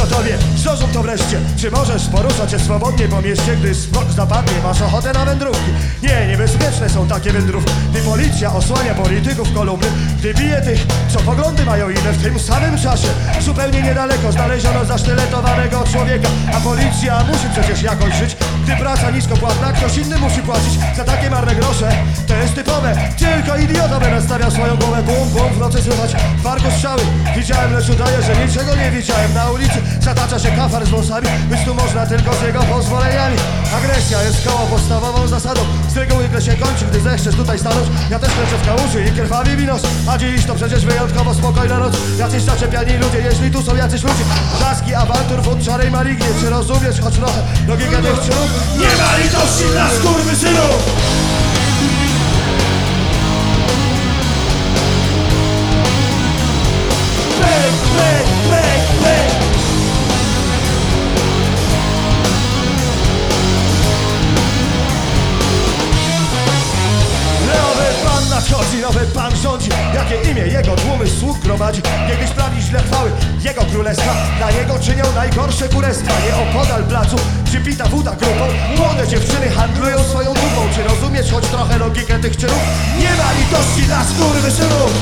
gotowie, złożą to wreszcie. Czy możesz poruszać się swobodnie po mieście, gdy smok zapadnie, masz ochotę na wędrówki? Nie, niebezpieczne są takie wędrówki, gdy policja osłania polityków kolumny, gdy bije tych, co poglądy mają inne. W tym samym czasie, zupełnie niedaleko, znaleziono zasztyletowanego człowieka, a policja musi przecież jakoś żyć. Gdy praca niskopłatna, ktoś inny musi płacić za takie marne grosze. To jest typowe, tylko idiota by nastawiał swoją głowę. Bum, bum, w nocy słychać w parku strzały. Widziałem, lecz udaję, że niczego nie widziałem. Na ulicy zatacza się kafar z wąsami, być tu można tylko z jego pozwoleniami. Agresja jest koło podstawową zasadą. Z reguły źle się kończy, gdy zechcesz tutaj stanąć. Ja też kręcę w kałuży i krwawi mi nos. A dziś to przecież wyjątkowo spokojna noc. Jacyś zaczepiani ludzie, jeśli tu są jacyś ludzie. Blaski awantur wód szarej malignie. Czy rozumiesz choć trochę logikę tych czynów? Nie ma litości dla skurwysynów! Bang, bang, bang, bang! Nowy pan nadchodzi, nowy pan rządzi. Jakie imię jego tłumy sług gromadzi. Niegdyś prawi źle chwały jego królestwa. Dla niego czynią najgorsze kurestwa. Nie opodal placu, gdzie pita woda grupą, młode dziewczyny handlują swoją dupą. Czy rozumiesz choć trochę logikę tych czynów? Nie ma litości dla skurwysynów!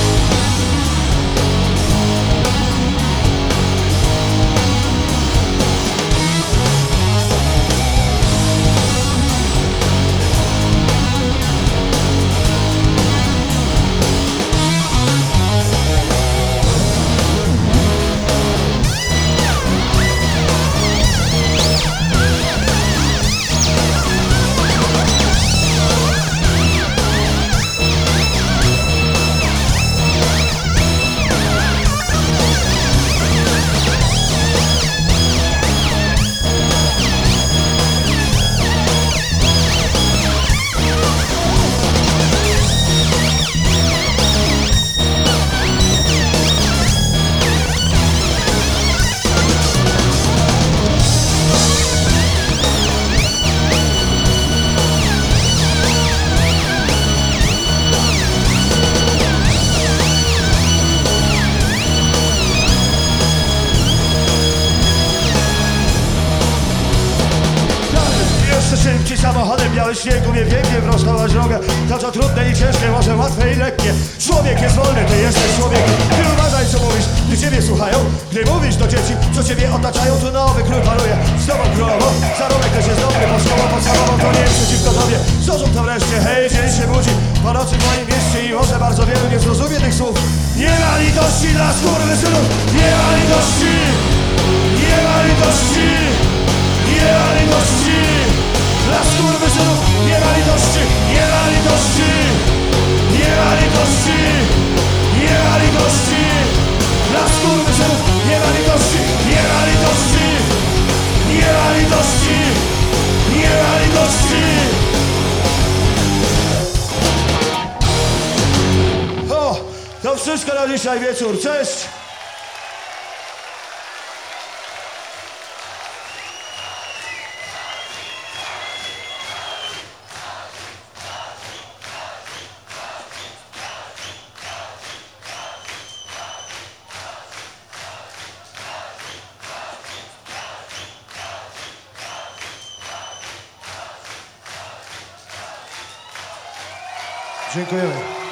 Szybki samochodem, biały śnieg umie pięknie prostować drogę. To co trudne i ciężkie, może łatwe i lekkie. Człowiek jest wolny, ty jesteś człowiekiem. Ty uważaj co mówisz, gdy ciebie słuchają. Gdy mówisz do dzieci, co ciebie otaczają, tu nowy król panuje z tobą królową. Zarobek też jest dobry, bo szkołą podstawową to nie jest przeciwko tobie. Złożą to wreszcie, hej, dzień się budzi po nocy w moim mieście i może bardzo wielu nie zrozumie tych słów. Nie ma litości dla skurwysynów! Nie ma litości! Nie ma litości! Nie ma litości! Dla skurwysynów nie ma litości, nie ma litości, nie ma litości, nie ma litości. Dla skurwysynów nie ma litości, nie ma litości, nie ma litości, nie ma litości. O, to wszystko na dzisiaj wieczór, cześć! Dziękujemy.